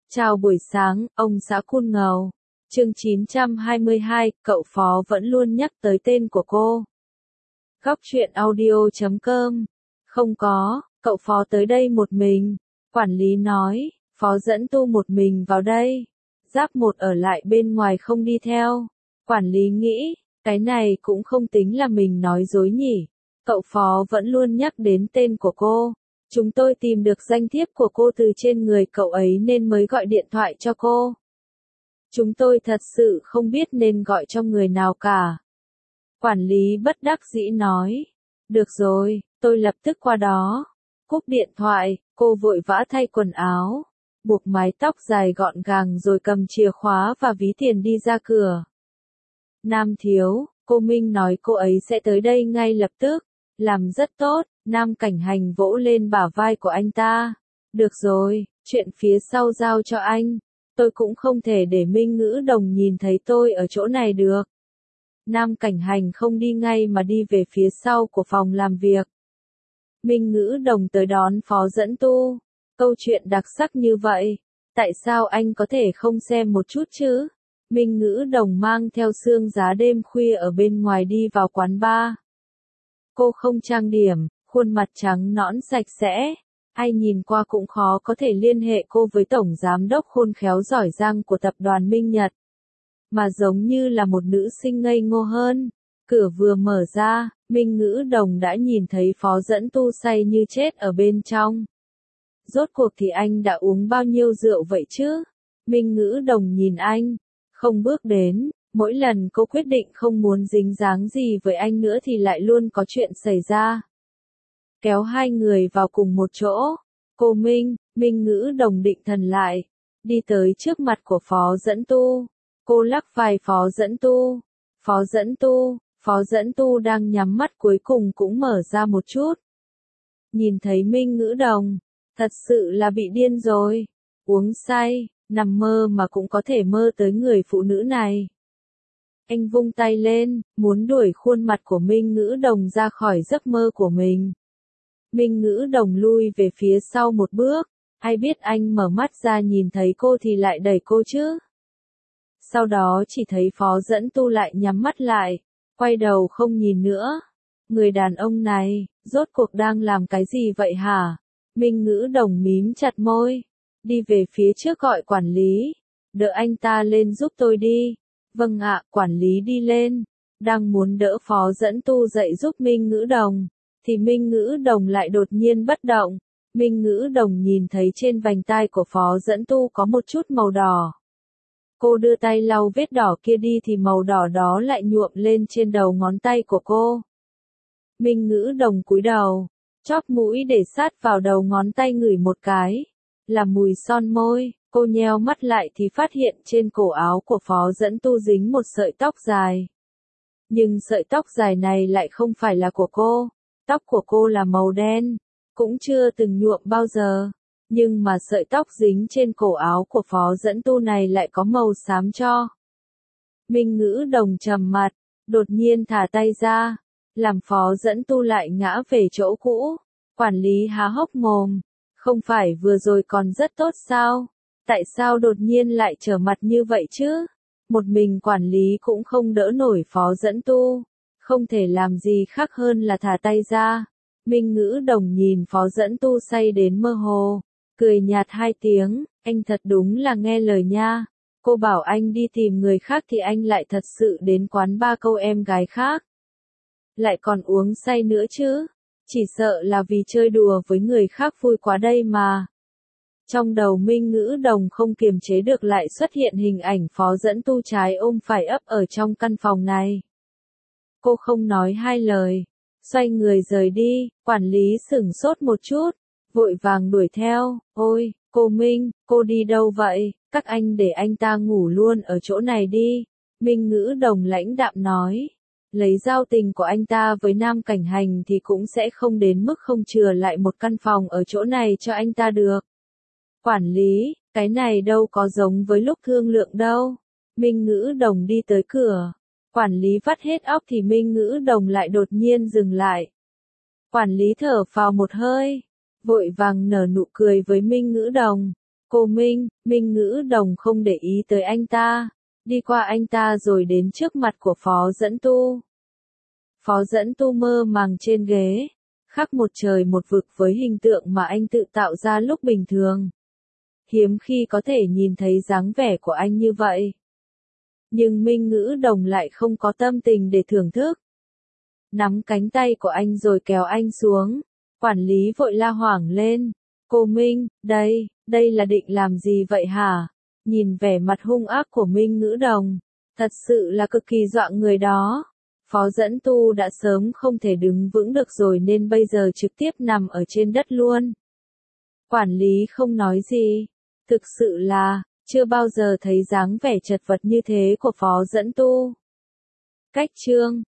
Chào buổi sáng, ông xã Kun Ngầu. Chương 922, cậu Phó vẫn luôn nhắc tới tên của cô. Góc truyện audio.com. Không có, cậu Phó tới đây một mình. Quản lý nói, Phó dẫn Tu một mình vào đây. Giáp một ở lại bên ngoài không đi theo. Quản lý nghĩ, cái này cũng không tính là mình nói dối nhỉ. Cậu Phó vẫn luôn nhắc đến tên của cô. Chúng tôi tìm được danh thiếp của cô từ trên người cậu ấy nên mới gọi điện thoại cho cô. Chúng tôi thật sự không biết nên gọi cho người nào cả. Quản lý bất đắc dĩ nói. Được rồi, tôi lập tức qua đó. Cúp điện thoại, cô vội vã thay quần áo, buộc mái tóc dài gọn gàng rồi cầm chìa khóa và ví tiền đi ra cửa. Nam thiếu, cô Minh nói cô ấy sẽ tới đây ngay lập tức. Làm rất tốt. Nam Cảnh Hành vỗ lên bả vai của anh ta. Được rồi, chuyện phía sau giao cho anh. Tôi cũng không thể để Minh Ngữ Đồng nhìn thấy tôi ở chỗ này được. Nam Cảnh Hành không đi ngay mà đi về phía sau của phòng làm việc. Minh Ngữ Đồng tới đón Phó dẫn Tu. Câu chuyện đặc sắc như vậy. Tại sao anh có thể không xem một chút chứ? Minh Ngữ Đồng mang theo sương giá đêm khuya ở bên ngoài đi vào quán bar. Cô không trang điểm, khuôn mặt trắng nõn sạch sẽ. Ai nhìn qua cũng khó có thể liên hệ cô với tổng giám đốc khôn khéo giỏi giang của tập đoàn Minh Nhật. Mà giống như là một nữ sinh ngây ngô hơn. Cửa vừa mở ra, Minh Ngữ Đồng đã nhìn thấy Phó dẫn Tu say như chết ở bên trong. Rốt cuộc thì anh đã uống bao nhiêu rượu vậy chứ? Minh Ngữ Đồng nhìn anh, không bước đến. Mỗi lần cô quyết định không muốn dính dáng gì với anh nữa thì lại luôn có chuyện xảy ra. Kéo hai người vào cùng một chỗ. Cô Minh Ngữ Đồng định thần lại. Đi tới trước mặt của Phó dẫn Tu. Cô lắc vai Phó dẫn Tu. Phó dẫn Tu đang nhắm mắt cuối cùng cũng mở ra một chút. Nhìn thấy Minh Ngữ Đồng. Thật sự là bị điên rồi. Uống say, nằm mơ mà cũng có thể mơ tới người phụ nữ này. Anh vung tay lên, muốn đuổi khuôn mặt của Minh Ngữ Đồng ra khỏi giấc mơ của mình. Minh Ngữ Đồng lui về phía sau một bước, ai biết anh mở mắt ra nhìn thấy cô thì lại đẩy cô chứ. Sau đó chỉ thấy Phó dẫn Tu lại nhắm mắt lại, quay đầu không nhìn nữa. Người đàn ông này, rốt cuộc đang làm cái gì vậy hả? Minh Ngữ Đồng mím chặt môi, đi về phía trước gọi quản lý, đỡ anh ta lên giúp tôi đi. Vâng ạ, quản lý đi lên, đang muốn đỡ Phó dẫn Tu dậy giúp Minh Ngữ Đồng, thì Minh Ngữ Đồng lại đột nhiên bất động. Minh Ngữ Đồng nhìn thấy trên vành tai của Phó dẫn Tu có một chút màu đỏ. Cô đưa tay lau vết đỏ kia đi thì màu đỏ đó lại nhuộm lên trên đầu ngón tay của cô. Minh Ngữ Đồng cúi đầu, chóp mũi để sát vào đầu ngón tay ngửi một cái, là mùi son môi. Cô nheo mắt lại thì phát hiện trên cổ áo của Phó dẫn Tu dính một sợi tóc dài. Nhưng sợi tóc dài này lại không phải là của cô. Tóc của cô là màu đen, cũng chưa từng nhuộm bao giờ. Nhưng mà sợi tóc dính trên cổ áo của Phó dẫn Tu này lại có màu xám cho. Minh Ngữ Đồng trầm mặt, đột nhiên thả tay ra, làm Phó dẫn Tu lại ngã về chỗ cũ. Quản lý há hốc mồm, không phải vừa rồi còn rất tốt sao? Tại sao đột nhiên lại trở mặt như vậy chứ? Một mình quản lý cũng không đỡ nổi Phó dẫn Tu. Không thể làm gì khác hơn là thả tay ra. Minh Ngữ Đồng nhìn Phó dẫn Tu say đến mơ hồ. Cười nhạt hai tiếng, anh thật đúng là nghe lời nha. Cô bảo anh đi tìm người khác thì anh lại thật sự đến quán ba câu em gái khác. Lại còn uống say nữa chứ. Chỉ sợ là vì chơi đùa với người khác vui quá đây mà. Trong đầu Minh Ngữ Đồng không kiềm chế được lại xuất hiện hình ảnh Phó dẫn Tu trái ôm phải ấp ở trong căn phòng này. Cô không nói hai lời, xoay người rời đi. Quản lý sửng sốt một chút, vội vàng đuổi theo. Ôi, cô Minh, cô đi đâu vậy? Các anh để anh ta ngủ luôn ở chỗ này đi. Minh Ngữ Đồng lãnh đạm nói. Lấy giao tình của anh ta với Nam Cảnh Hành thì cũng sẽ không đến mức không chừa lại một căn phòng ở chỗ này cho anh ta được. Quản lý, cái này đâu có giống với lúc thương lượng đâu. Minh Ngữ Đồng đi tới cửa. Quản lý vắt hết óc thì Minh Ngữ Đồng lại đột nhiên dừng lại. Quản lý thở phào một hơi, vội vàng nở nụ cười với Minh Ngữ Đồng. Cô Minh, Minh Ngữ Đồng không để ý tới anh ta, đi qua anh ta rồi đến trước mặt của Phó Dẫn Tu. Phó Dẫn Tu mơ màng trên ghế, khác một trời một vực với hình tượng mà anh tự tạo ra lúc bình thường. Hiếm khi có thể nhìn thấy dáng vẻ của anh như vậy. Nhưng Minh Ngữ Đồng lại không có tâm tình để thưởng thức. Nắm cánh tay của anh rồi kéo anh xuống. Quản lý vội la hoảng lên. Cô Minh, đây là định làm gì vậy hả? Nhìn vẻ mặt hung ác của Minh Ngữ Đồng, thật sự là cực kỳ dọa người đó. Phó Dẫn Tu đã sớm không thể đứng vững được rồi nên bây giờ trực tiếp nằm ở trên đất luôn. Quản lý không nói gì. Thực sự là, chưa bao giờ thấy dáng vẻ chật vật như thế của Phó Dẫn Tu. Cách chương